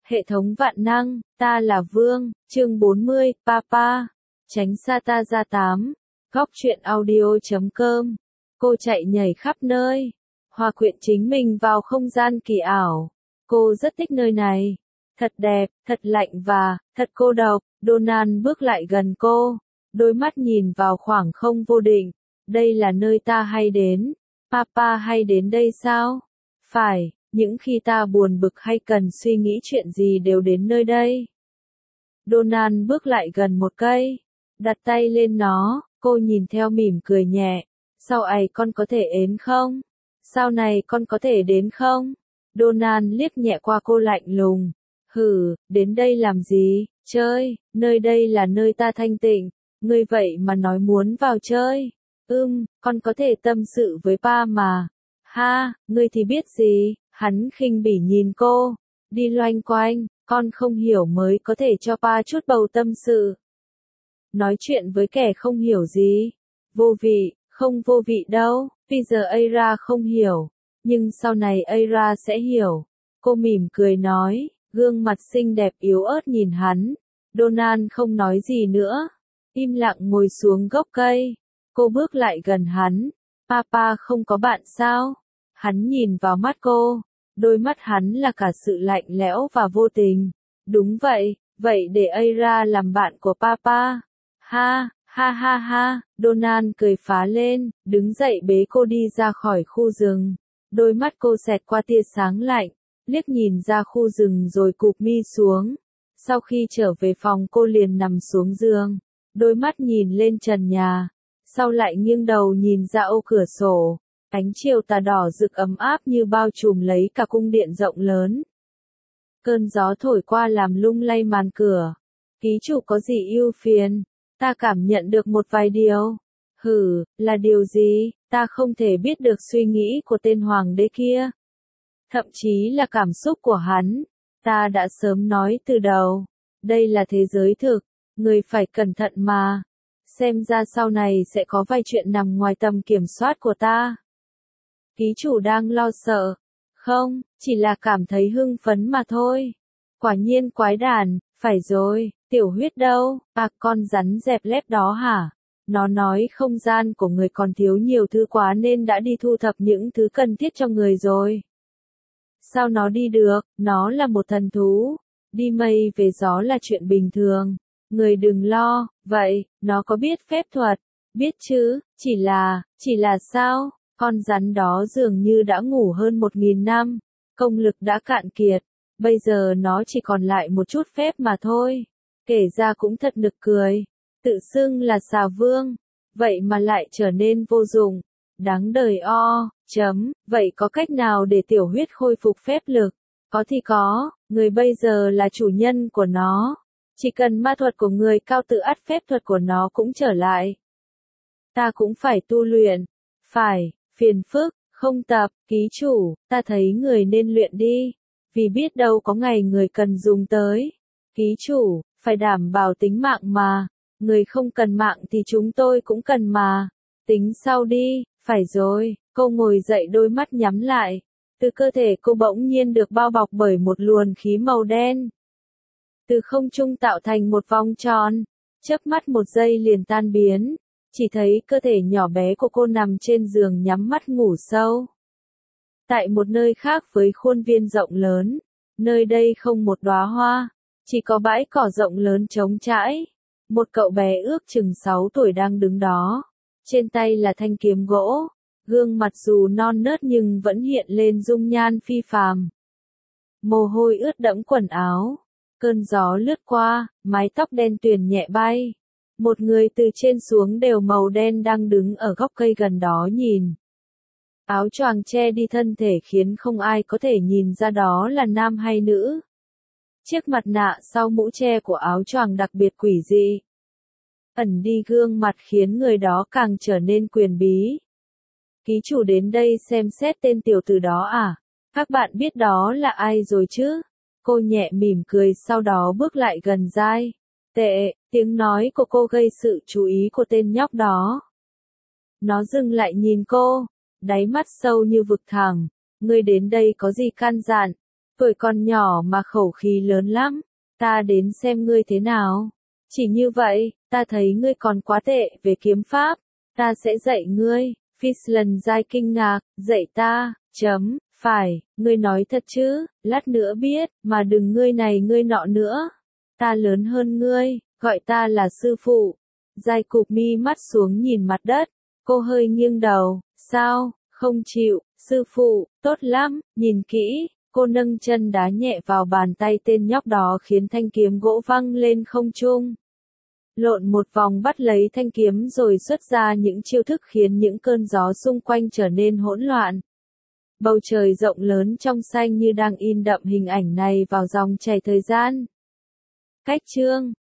Hệ thống vạn năng, ta là Vương, chương 40, Papa. Tránh xa ta ra 8. Góc truyện audio.com. Cô chạy nhảy khắp nơi. Hòa quyện chính mình vào không gian kỳ ảo. Cô rất thích nơi này. Thật đẹp, thật lạnh và, thật cô độc. Donald bước lại gần cô. Đôi mắt nhìn vào khoảng không vô định. Đây là nơi ta hay đến. Papa hay đến đây sao? Phải. Những khi ta buồn bực hay cần suy nghĩ chuyện gì đều đến nơi đây. Donald bước lại gần một cây, đặt tay lên nó, cô nhìn theo mỉm cười nhẹ. Sau này con có thể đến không? Sau này con có thể đến không? Donald liếc nhẹ qua cô lạnh lùng. Hừ, đến đây làm gì? Chơi, nơi đây là nơi ta thanh tịnh, ngươi vậy mà nói muốn vào chơi. Con có thể tâm sự với ba mà. Ha, ngươi thì biết gì? Hắn khinh bỉ nhìn cô, đi loanh quanh, con không hiểu mới có thể cho pa chút bầu tâm sự. Nói chuyện với kẻ không hiểu gì, vô vị, không vô vị đâu, bây giờ Aira không hiểu, nhưng sau này Aira sẽ hiểu. Cô mỉm cười nói, gương mặt xinh đẹp yếu ớt nhìn hắn. Donald không nói gì nữa, im lặng ngồi xuống gốc cây. Cô bước lại gần hắn, Papa không có bạn sao? Hắn nhìn vào mắt cô, đôi mắt hắn là cả sự lạnh lẽo và vô tình. Đúng vậy, vậy để Aira làm bạn của Papa. Ha, ha ha ha, Donald cười phá lên, đứng dậy bế cô đi ra khỏi khu rừng. Đôi mắt cô xẹt qua tia sáng lạnh, liếc nhìn ra khu rừng rồi cụp mi xuống. Sau khi trở về phòng cô liền nằm xuống giường, đôi mắt nhìn lên trần nhà, sau lại nghiêng đầu nhìn ra ô cửa sổ. Ánh chiều tà đỏ rực ấm áp như bao trùm lấy cả cung điện rộng lớn. Cơn gió thổi qua làm lung lay màn cửa. Ký chủ có gì ưu phiền? Ta cảm nhận được một vài điều. Hử, là điều gì? Ta không thể biết được suy nghĩ của tên hoàng đế kia. Thậm chí là cảm xúc của hắn. Ta đã sớm nói từ đầu. Đây là thế giới thực. Người phải cẩn thận mà. Xem ra sau này sẽ có vài chuyện nằm ngoài tầm kiểm soát của ta. Ký chủ đang lo sợ. Không, chỉ là cảm thấy hưng phấn mà thôi. Quả nhiên quái đản, phải rồi, tiểu huyết đâu? À, con rắn dẹp lép đó hả? Nó nói không gian của người còn thiếu nhiều thứ quá nên đã đi thu thập những thứ cần thiết cho người rồi. Sao nó đi được? Nó là một thần thú. Đi mây về gió là chuyện bình thường. Người đừng lo. Vậy, nó có biết phép thuật? Biết chứ, chỉ là sao? Con rắn đó dường như đã ngủ hơn 1000 năm, công lực đã cạn kiệt, bây giờ nó chỉ còn lại một chút phép mà thôi. Kể ra cũng thật nực cười, tự xưng là xà vương, vậy mà lại trở nên vô dụng, đáng đời vậy có cách nào để tiểu huyết khôi phục phép lực? Có thì có, người bây giờ là chủ nhân của nó, chỉ cần ma thuật của người cao tự ắt phép thuật của nó cũng trở lại. Ta cũng phải tu luyện, phải. Phiền phức, không tập, ký chủ, ta thấy người nên luyện đi, vì biết đâu có ngày người cần dùng tới. Ký chủ, phải đảm bảo tính mạng mà, người không cần mạng thì chúng tôi cũng cần mà. Tính sau đi, phải rồi, cô ngồi dậy đôi mắt nhắm lại. Từ cơ thể cô bỗng nhiên được bao bọc bởi một luồng khí màu đen. Từ không trung tạo thành một vòng tròn, chớp mắt một giây liền tan biến. Chỉ thấy cơ thể nhỏ bé của cô nằm trên giường nhắm mắt ngủ sâu. Tại một nơi khác với khuôn viên rộng lớn, nơi đây không một đóa hoa, chỉ có bãi cỏ rộng lớn trống trải. Một cậu bé ước chừng 6 tuổi đang đứng đó, trên tay là thanh kiếm gỗ, gương mặt dù non nớt nhưng vẫn hiện lên dung nhan phi phàm. Mồ hôi ướt đẫm quần áo, cơn gió lướt qua, mái tóc đen tuyền nhẹ bay. Một người từ trên xuống đều màu đen đang đứng ở góc cây gần đó nhìn. Áo choàng che đi thân thể khiến không ai có thể nhìn ra đó là nam hay nữ. Chiếc mặt nạ sau mũ che của áo choàng đặc biệt quỷ dị. Ẩn đi gương mặt khiến người đó càng trở nên quyền bí. Ký chủ đến đây xem xét tên tiểu tử đó à? Các bạn biết đó là ai rồi chứ? Cô nhẹ mỉm cười sau đó bước lại gần dai. Tệ, tiếng nói của cô gây sự chú ý của tên nhóc đó. Nó dừng lại nhìn cô, đáy mắt sâu như vực thẳm. Ngươi đến đây có gì căn dặn? Tuổi còn nhỏ mà khẩu khí lớn lắm, ta đến xem ngươi thế nào. Chỉ như vậy, ta thấy ngươi còn quá tệ về kiếm pháp, ta sẽ dạy ngươi. Fislen dai kinh ngạc, dạy ta, phải, ngươi nói thật chứ, lát nữa biết, mà đừng ngươi này ngươi nọ nữa. Ta lớn hơn ngươi, gọi ta là sư phụ. Giai cụp mi mắt xuống nhìn mặt đất, cô hơi nghiêng đầu, sao, không chịu, sư phụ, tốt lắm, nhìn kỹ, cô nâng chân đá nhẹ vào bàn tay tên nhóc đó khiến thanh kiếm gỗ văng lên không trung. Lộn một vòng bắt lấy thanh kiếm rồi xuất ra những chiêu thức khiến những cơn gió xung quanh trở nên hỗn loạn. Bầu trời rộng lớn trong xanh như đang in đậm hình ảnh này vào dòng chảy thời gian. Cách chương